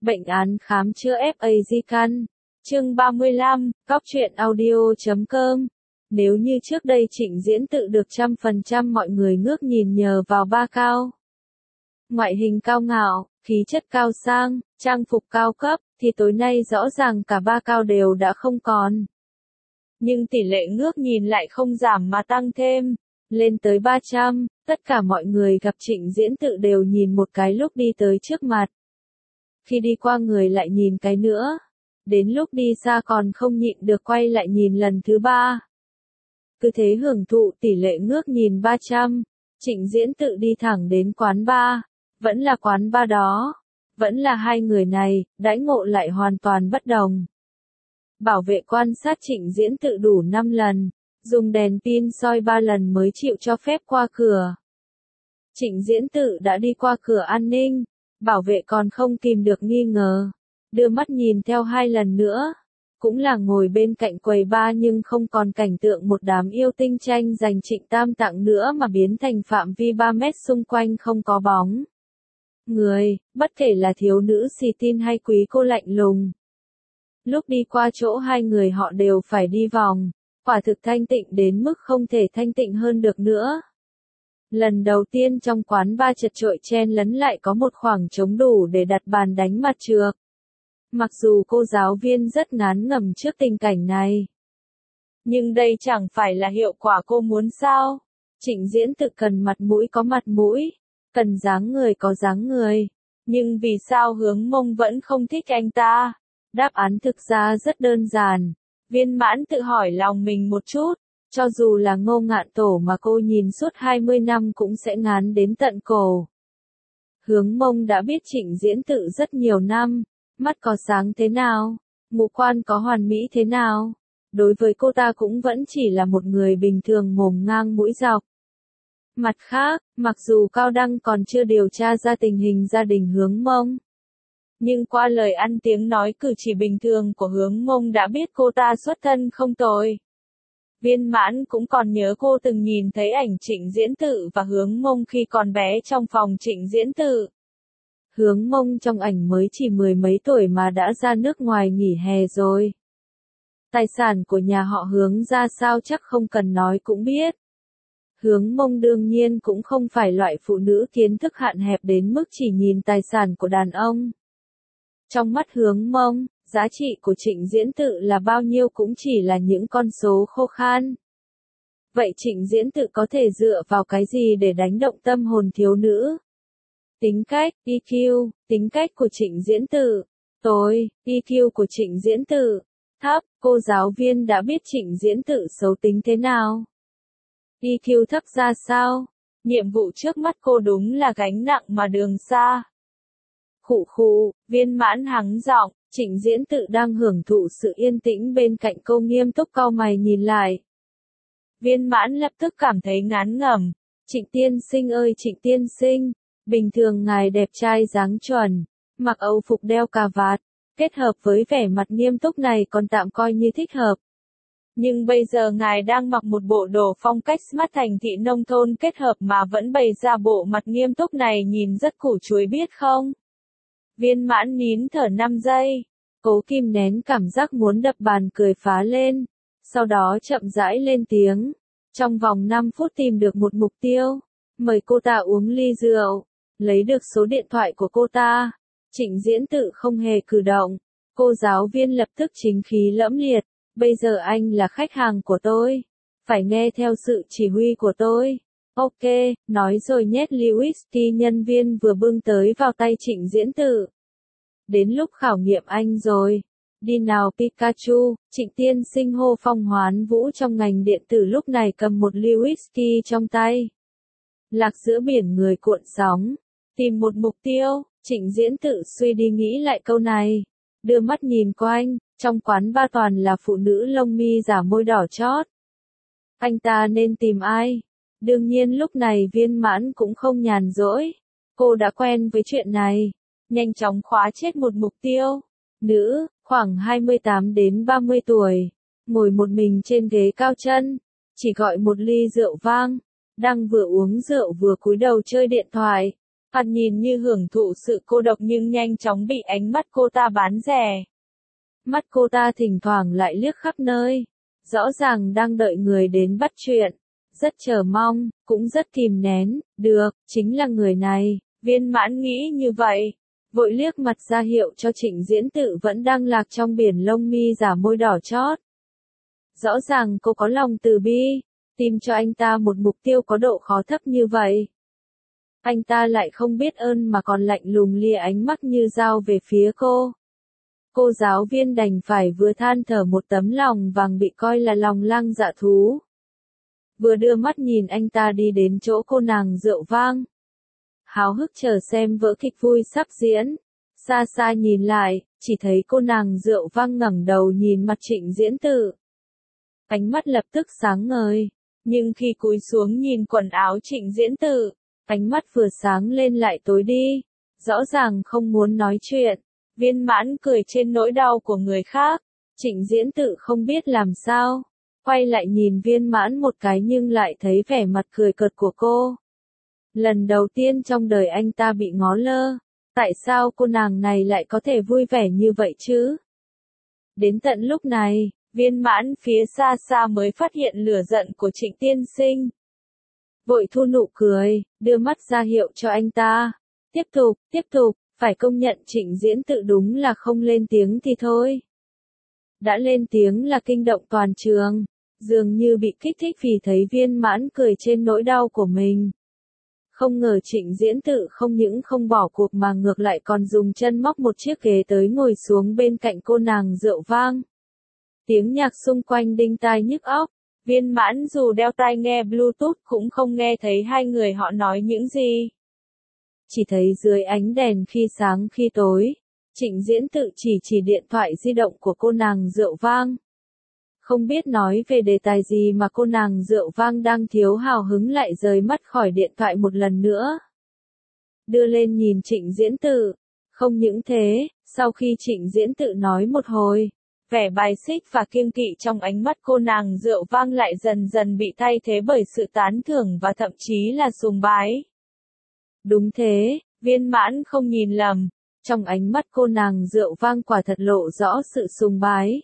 Bệnh án khám chữa FA di căn. Chương 35, Cóc truyện audio.com. Nếu như trước đây Trịnh Diễn Tự được 100% mọi người ngước nhìn nhờ vào ba cao. Ngoại hình cao ngạo, khí chất cao sang, trang phục cao cấp, thì tối nay rõ ràng cả ba cao đều đã không còn. Nhưng tỷ lệ ngước nhìn lại không giảm mà tăng thêm, lên tới 300, tất cả mọi người gặp Trịnh Diễn Tự đều nhìn một cái lúc đi tới trước mặt. Khi đi qua người lại nhìn cái nữa. Đến lúc đi xa còn không nhịn được quay lại nhìn lần thứ ba. Cứ thế hưởng thụ tỷ lệ ngước nhìn 300, Trịnh Diễn Tự đi thẳng đến quán bar. Vẫn là quán bar đó. Vẫn là hai người này, đãi ngộ lại hoàn toàn bất đồng. Bảo vệ quan sát Trịnh Diễn Tự đủ 5 lần, dùng đèn pin soi 3 lần mới chịu cho phép qua cửa. Trịnh Diễn Tự đã đi qua cửa an ninh, bảo vệ còn không kìm được nghi ngờ. Đưa mắt nhìn theo 2 lần nữa, cũng là ngồi bên cạnh quầy bar nhưng không còn cảnh tượng một đám yêu tinh tranh giành Trịnh Tam Tạng nữa mà biến thành phạm vi 3 mét xung quanh không có bóng người, bất kể là thiếu nữ xì tin hay quý cô lạnh lùng. Lúc đi qua chỗ hai người họ đều phải đi vòng, quả thực thanh tịnh đến mức không thể thanh tịnh hơn được nữa. Lần đầu tiên trong quán bar chật chội chen lấn lại có một khoảng trống đủ để đặt bàn đánh mặt trược. Mặc dù cô giáo viên rất ngán ngẩm trước tình cảnh này. Nhưng đây chẳng phải là hiệu quả cô muốn sao? Trịnh Diễn Tự cần mặt mũi có mặt mũi, cần dáng người có dáng người. Nhưng vì sao Hướng Mông vẫn không thích anh ta? Đáp án thực ra rất đơn giản. Viên Mãn tự hỏi lòng mình một chút. Cho dù là Ngô Ngạn Tổ mà cô nhìn suốt 20 năm cũng sẽ ngán đến tận cổ. Hướng Mông đã biết Trịnh Diễn Tự rất nhiều năm. Mắt có sáng thế nào? Ngũ quan có hoàn mỹ thế nào? Đối với cô ta cũng vẫn chỉ là một người bình thường mồm ngang mũi dọc. Mặt khác, mặc dù Cao Đăng còn chưa điều tra ra tình hình gia đình Hướng Mông. Nhưng qua lời ăn tiếng nói cử chỉ bình thường của Hướng Mông đã biết cô ta xuất thân không tồi. Viên Mãn cũng còn nhớ cô từng nhìn thấy ảnh Trịnh Diễn Tự và Hướng Mông khi còn bé trong phòng Trịnh Diễn Tự. Hướng Mông trong ảnh mới chỉ 10 mấy tuổi mà đã ra nước ngoài nghỉ hè rồi. Tài sản của nhà họ Hướng ra sao chắc không cần nói cũng biết. Hướng Mông đương nhiên cũng không phải loại phụ nữ kiến thức hạn hẹp đến mức chỉ nhìn tài sản của đàn ông. Trong mắt Hướng Mông, giá trị của Trịnh Diễn Tự là bao nhiêu cũng chỉ là những con số khô khan. Vậy Trịnh Diễn Tự có thể dựa vào cái gì để đánh động tâm hồn thiếu nữ? Tính cách, EQ, tính cách của Trịnh Diễn Tự. Tối, EQ của Trịnh Diễn Tự. Thấp, cô giáo viên đã biết Trịnh Diễn Tự xấu tính thế nào. EQ thấp ra sao? Nhiệm vụ trước mắt cô đúng là gánh nặng mà đường xa. Khụ khụ, Viên Mãn hắng giọng, Trịnh Diễn Tự đang hưởng thụ sự yên tĩnh bên cạnh cô nghiêm túc cau mày nhìn lại. Viên Mãn lập tức cảm thấy ngán ngẩm. Trịnh tiên sinh ơi Trịnh tiên sinh, bình thường ngài đẹp trai dáng chuẩn, mặc âu phục đeo cà vạt, kết hợp với vẻ mặt nghiêm túc này còn tạm coi như thích hợp. Nhưng bây giờ ngài đang mặc một bộ đồ phong cách smart thành thị nông thôn kết hợp mà vẫn bày ra bộ mặt nghiêm túc này nhìn rất củ chuối biết không? Viên Mãn nín thở 5 giây, cố kìm nén cảm giác muốn đập bàn cười phá lên, sau đó chậm rãi lên tiếng. Trong vòng 5 phút tìm được một mục tiêu, mời cô ta uống ly rượu, lấy được số điện thoại của cô ta. Trịnh Diễn Tự không hề cử động, cô giáo viên lập tức chính khí lẫm liệt. Bây giờ anh là khách hàng của tôi, phải nghe theo sự chỉ huy của tôi. Ok, nói rồi nhét ly whisky nhân viên vừa bưng tới vào tay Trịnh Diễn Tự. Đến lúc khảo nghiệm anh rồi. Đi nào Pikachu, Trịnh tiên sinh hô phong hoán vũ trong ngành điện tử lúc này cầm một ly whisky trong tay. Lạc giữa biển người cuộn sóng. Tìm một mục tiêu, Trịnh Diễn Tự suy đi nghĩ lại câu này. Đưa mắt nhìn quanh, trong quán bar toàn là phụ nữ lông mi giả môi đỏ chót. Anh ta nên tìm ai? Đương nhiên lúc này Viên Mãn cũng không nhàn rỗi. Cô đã quen với chuyện này. Nhanh chóng khóa chết một mục tiêu. Nữ, khoảng 28 đến 30 tuổi. Ngồi một mình trên ghế cao chân. Chỉ gọi một ly rượu vang. Đang vừa uống rượu vừa cúi đầu chơi điện thoại. Thoạt nhìn như hưởng thụ sự cô độc nhưng nhanh chóng bị ánh mắt cô ta bán rẻ. Mắt cô ta thỉnh thoảng lại liếc khắp nơi, rõ ràng đang đợi người đến bắt chuyện, rất chờ mong, cũng rất kìm nén, được, chính là người này, Viên Mãn nghĩ như vậy, vội liếc mặt ra hiệu cho Trịnh Diễn Tự vẫn đang lạc trong biển lông mi giả môi đỏ chót. Rõ ràng cô có lòng từ bi, tìm cho anh ta một mục tiêu có độ khó thấp như vậy. Anh ta lại không biết ơn mà còn lạnh lùng lia ánh mắt như dao về phía cô. Cô giáo viên đành phải vừa than thở một tấm lòng vàng bị coi là lòng lang dạ thú. Vừa đưa mắt nhìn anh ta đi đến chỗ cô nàng Rượu Vang. Háo hức chờ xem vở kịch vui sắp diễn. Xa xa nhìn lại, chỉ thấy cô nàng Rượu Vang ngẩng đầu nhìn mặt Trịnh Diễn Tự. Ánh mắt lập tức sáng ngời, nhưng khi cúi xuống nhìn quần áo Trịnh Diễn Tự, ánh mắt vừa sáng lên lại tối đi, rõ ràng không muốn nói chuyện. Viên Mãn cười trên nỗi đau của người khác, Trịnh Diễn Tự không biết làm sao, quay lại nhìn Viên Mãn một cái nhưng lại thấy vẻ mặt cười cợt của cô. Lần đầu tiên trong đời anh ta bị ngó lơ, tại sao cô nàng này lại có thể vui vẻ như vậy chứ? Đến tận lúc này, Viên Mãn phía xa xa mới phát hiện lửa giận của Trịnh tiên sinh. Vội thu nụ cười, đưa mắt ra hiệu cho anh ta. Tiếp tục, phải công nhận Trịnh Diễn Tự đúng là không lên tiếng thì thôi. Đã lên tiếng là kinh động toàn trường, dường như bị kích thích vì thấy Viên Mãn cười trên nỗi đau của mình. Không ngờ Trịnh Diễn Tự không những không bỏ cuộc mà ngược lại còn dùng chân móc một chiếc ghế tới ngồi xuống bên cạnh cô nàng Rượu Vang. Tiếng nhạc xung quanh đinh tai nhức óc, Viên Mãn dù đeo tai nghe Bluetooth cũng không nghe thấy hai người họ nói những gì. Chỉ thấy dưới ánh đèn khi sáng khi tối, Trịnh Diễn Tự chỉ điện thoại di động của cô nàng Rượu Vang. Không biết nói về đề tài gì mà cô nàng Rượu Vang đang thiếu hào hứng lại rời mắt khỏi điện thoại một lần nữa. Đưa lên nhìn Trịnh Diễn Tự. Không những thế, sau khi Trịnh Diễn Tự nói một hồi, vẻ bài xích và kiêng kỵ trong ánh mắt cô nàng Rượu Vang lại dần dần bị thay thế bởi sự tán thưởng và thậm chí là sùng bái. Đúng thế, Viên Mãn không nhìn lầm, trong ánh mắt cô nàng Rượu Vang quả thật lộ rõ sự sùng bái.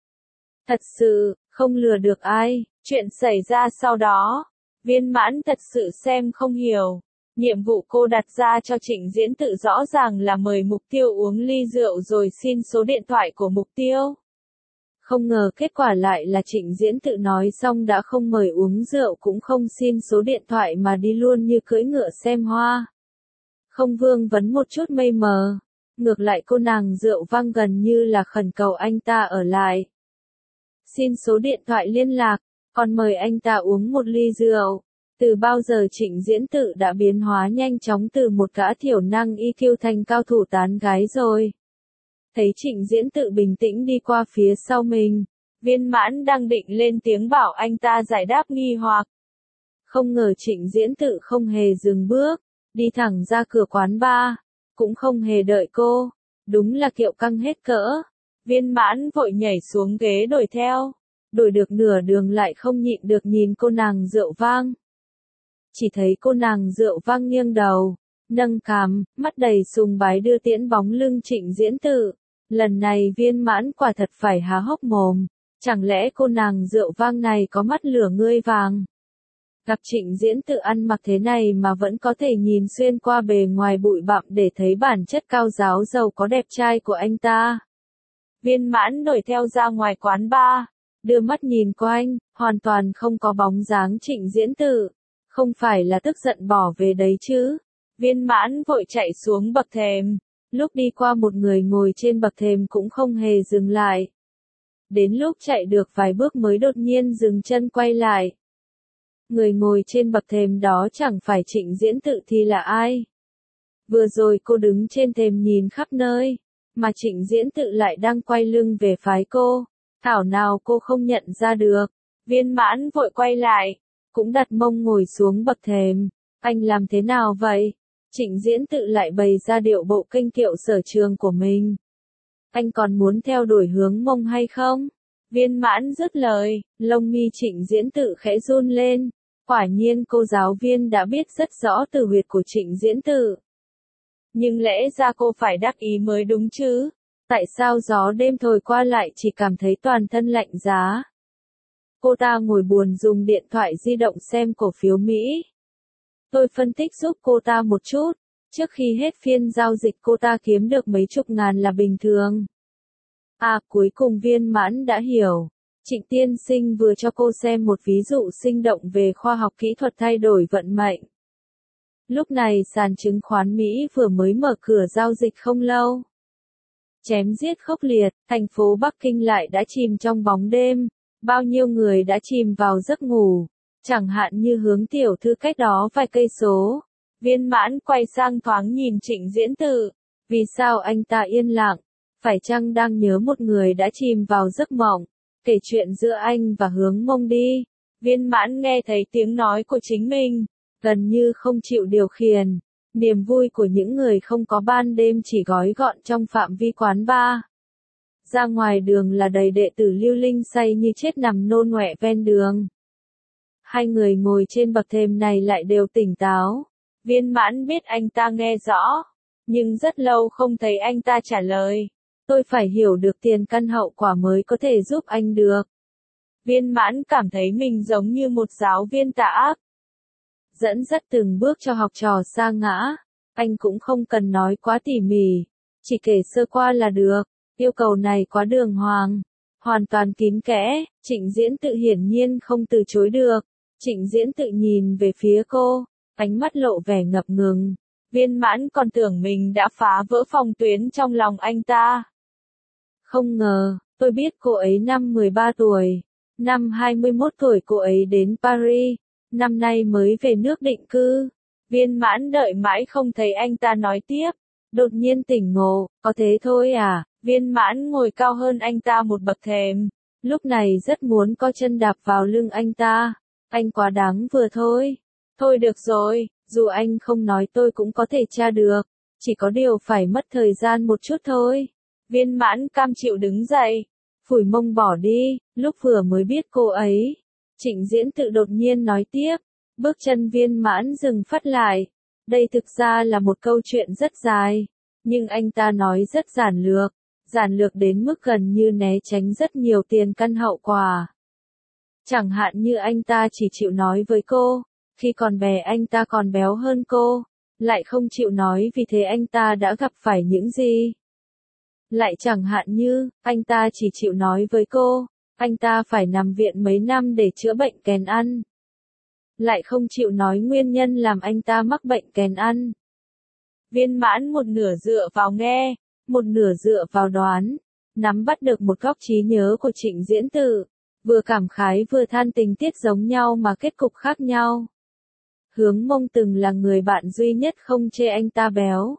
Thật sự, không lừa được ai, chuyện xảy ra sau đó, Viên Mãn thật sự xem không hiểu. Nhiệm vụ cô đặt ra cho Trịnh Diễn Tự rõ ràng là mời mục tiêu uống ly rượu rồi xin số điện thoại của mục tiêu. Không ngờ kết quả lại là Trịnh Diễn Tự nói xong đã không mời uống rượu cũng không xin số điện thoại mà đi luôn như cưỡi ngựa xem hoa. Không vương vấn một chút mây mờ. Ngược lại cô nàng Rượu Vang gần như là khẩn cầu anh ta ở lại. Xin số điện thoại liên lạc, còn mời anh ta uống một ly rượu. Từ bao giờ Trịnh Diễn Tự đã biến hóa nhanh chóng từ một gã thiểu năng EQ thành cao thủ tán gái rồi. Thấy Trịnh Diễn Tự bình tĩnh đi qua phía sau mình, Viên Mãn đang định lên tiếng bảo anh ta giải đáp nghi hoặc. Không ngờ Trịnh Diễn Tự không hề dừng bước, đi thẳng ra cửa quán bar, cũng không hề đợi cô, đúng là kiệu căng hết cỡ. Viên Mãn vội nhảy xuống ghế đuổi theo, đuổi được nửa đường lại không nhịn được nhìn cô nàng Rượu Vang. Chỉ thấy cô nàng Rượu Vang nghiêng đầu, nâng cằm, mắt đầy sùng bái đưa tiễn bóng lưng Trịnh Diễn Tự. Lần này Viên Mãn quả thật phải há hốc mồm, chẳng lẽ cô nàng Rượu Vang này có mắt lửa ngươi vàng? Gặp Trịnh Diễn Tự ăn mặc thế này mà vẫn có thể nhìn xuyên qua bề ngoài bụi bặm để thấy bản chất cao ráo giàu có đẹp trai của anh ta. Viên Mãn đuổi theo ra ngoài quán bar, đưa mắt nhìn quanh, hoàn toàn không có bóng dáng Trịnh Diễn Tự. Không phải là tức giận bỏ về đấy chứ? Viên Mãn vội chạy xuống bậc thềm, lúc đi qua một người ngồi trên bậc thềm cũng không hề dừng lại. Đến lúc chạy được vài bước mới đột nhiên dừng chân quay lại. Người ngồi trên bậc thềm đó chẳng phải Trịnh Diễn Tự thì là ai? Vừa rồi cô đứng trên thềm nhìn khắp nơi, mà Trịnh Diễn Tự lại đang quay lưng về phái cô. Thảo nào cô không nhận ra được. Viên Mãn vội quay lại, cũng đặt mông ngồi xuống bậc thềm. Anh làm thế nào vậy? Trịnh Diễn Tự lại bày ra điệu bộ kênh kiệu sở trường của mình. Anh còn muốn theo đuổi hướng mông hay không? Viên Mãn dứt lời, lông mi Trịnh Diễn Tự khẽ run lên. Quả nhiên cô giáo viên đã biết rất rõ từ huyệt của Trịnh Diễn Tự. Nhưng lẽ ra cô phải đắc ý mới đúng chứ. Tại sao gió đêm thổi qua lại chỉ cảm thấy toàn thân lạnh giá? Cô ta ngồi buồn dùng điện thoại di động xem cổ phiếu Mỹ. Tôi phân tích giúp cô ta một chút. Trước khi hết phiên giao dịch cô ta kiếm được mấy chục ngàn là bình thường. À, cuối cùng Viên Mãn đã hiểu. Trịnh tiên sinh vừa cho cô xem một ví dụ sinh động về khoa học kỹ thuật thay đổi vận mệnh. Lúc này sàn chứng khoán Mỹ vừa mới mở cửa giao dịch không lâu. Chém giết khốc liệt, thành phố Bắc Kinh lại đã chìm trong bóng đêm. Bao nhiêu người đã chìm vào giấc ngủ. Chẳng hạn như Hướng tiểu thư cách đó vài cây số. Viên Mãn quay sang thoáng nhìn Trịnh Diễn Tự. Vì sao anh ta yên lặng? Phải chăng đang nhớ một người đã chìm vào giấc mộng? Kể chuyện giữa anh và Hướng Mông đi. Viên Mãn nghe thấy tiếng nói của chính mình, gần như không chịu điều khiển. Niềm vui của những người không có ban đêm chỉ gói gọn trong phạm vi quán bar. Ra ngoài đường là đầy đệ tử Lưu Linh say như chết nằm nôn ọe ven đường. Hai người ngồi trên bậc thềm này lại đều tỉnh táo. Viên Mãn biết anh ta nghe rõ, nhưng rất lâu không thấy anh ta trả lời. Tôi phải hiểu được tiền căn hậu quả mới có thể giúp anh được. Viên Mãn cảm thấy mình giống như một giáo viên tà ác. Dẫn dắt từng bước cho học trò sa ngã. Anh cũng không cần nói quá tỉ mỉ, chỉ kể sơ qua là được. Yêu cầu này quá đường hoàng, hoàn toàn kín kẽ. Trịnh Diễn Tự hiển nhiên không từ chối được. Trịnh Diễn Tự nhìn về phía cô, ánh mắt lộ vẻ ngập ngừng. Viên Mãn còn tưởng mình đã phá vỡ phòng tuyến trong lòng anh ta. Không ngờ, tôi biết cô ấy năm 13 tuổi. Năm 21 tuổi cô ấy đến Paris. Năm nay mới về nước định cư. Viên Mãn đợi mãi không thấy anh ta nói tiếp. Đột nhiên tỉnh ngộ, có thế thôi à? Viên Mãn ngồi cao hơn anh ta một bậc thềm. Lúc này rất muốn co chân đạp vào lưng anh ta. Anh quá đáng vừa thôi. Thôi được rồi, dù anh không nói tôi cũng có thể tra được. Chỉ có điều phải mất thời gian một chút thôi. Viên Mãn cam chịu đứng dậy. Phủi mông bỏ đi, lúc vừa mới biết cô ấy. Trịnh Diễn Tự đột nhiên nói tiếp. Bước chân Viên Mãn dừng phát lại. Đây thực ra là một câu chuyện rất dài. Nhưng anh ta nói rất giản lược. Giản lược đến mức gần như né tránh rất nhiều tiền căn hậu quả. Chẳng hạn như anh ta chỉ chịu nói với cô, khi còn bé anh ta còn béo hơn cô, lại không chịu nói vì thế anh ta đã gặp phải những gì. Lại chẳng hạn như, anh ta chỉ chịu nói với cô, anh ta phải nằm viện mấy năm để chữa bệnh kèn ăn. Lại không chịu nói nguyên nhân làm anh ta mắc bệnh kèn ăn. Viên Mãn một nửa dựa vào nghe, một nửa dựa vào đoán, nắm bắt được một góc trí nhớ của Trịnh Diễn Tự, vừa cảm khái vừa than tình tiết giống nhau mà kết cục khác nhau. Hướng Mông từng là người bạn duy nhất không chê anh ta béo,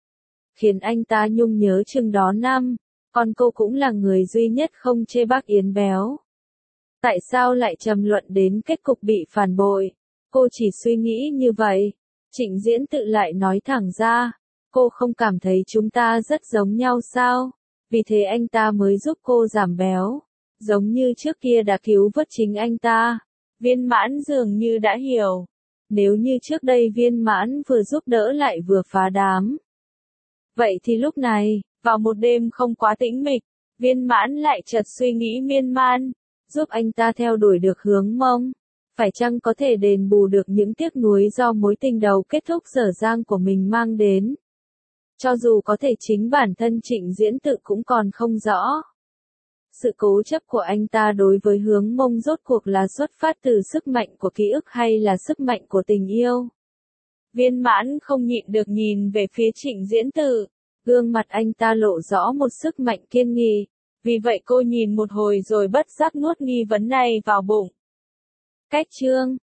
khiến anh ta nhung nhớ chừng đó năm, còn cô cũng là người duy nhất không chê bác Yến béo. Tại sao lại trầm luận đến kết cục bị phản bội? Cô chỉ suy nghĩ như vậy. Trịnh Diễn Tự lại nói thẳng ra, cô không cảm thấy chúng ta rất giống nhau sao? Vì thế anh ta mới giúp cô giảm béo, giống như trước kia đã cứu vớt chính anh ta. Viên Mãn dường như đã hiểu. Nếu như trước đây Viên Mãn vừa giúp đỡ lại vừa phá đám. Vậy thì lúc này, vào một đêm không quá tĩnh mịch, Viên Mãn lại chợt suy nghĩ miên man, giúp anh ta theo đuổi được Hướng Mông. Phải chăng có thể đền bù được những tiếc nuối do mối tình đầu kết thúc dở dang của mình mang đến? Cho dù có thể chính bản thân Trịnh Diễn Tự cũng còn không rõ. Sự cố chấp của anh ta đối với Hướng Mông rốt cuộc là xuất phát từ sức mạnh của ký ức hay là sức mạnh của tình yêu? Viên Mãn không nhịn được nhìn về phía Trịnh Diễn Tự. Gương mặt anh ta lộ rõ một sức mạnh kiên nghị. Vì vậy cô nhìn một hồi rồi bất giác nuốt nghi vấn này vào bụng. Cách chương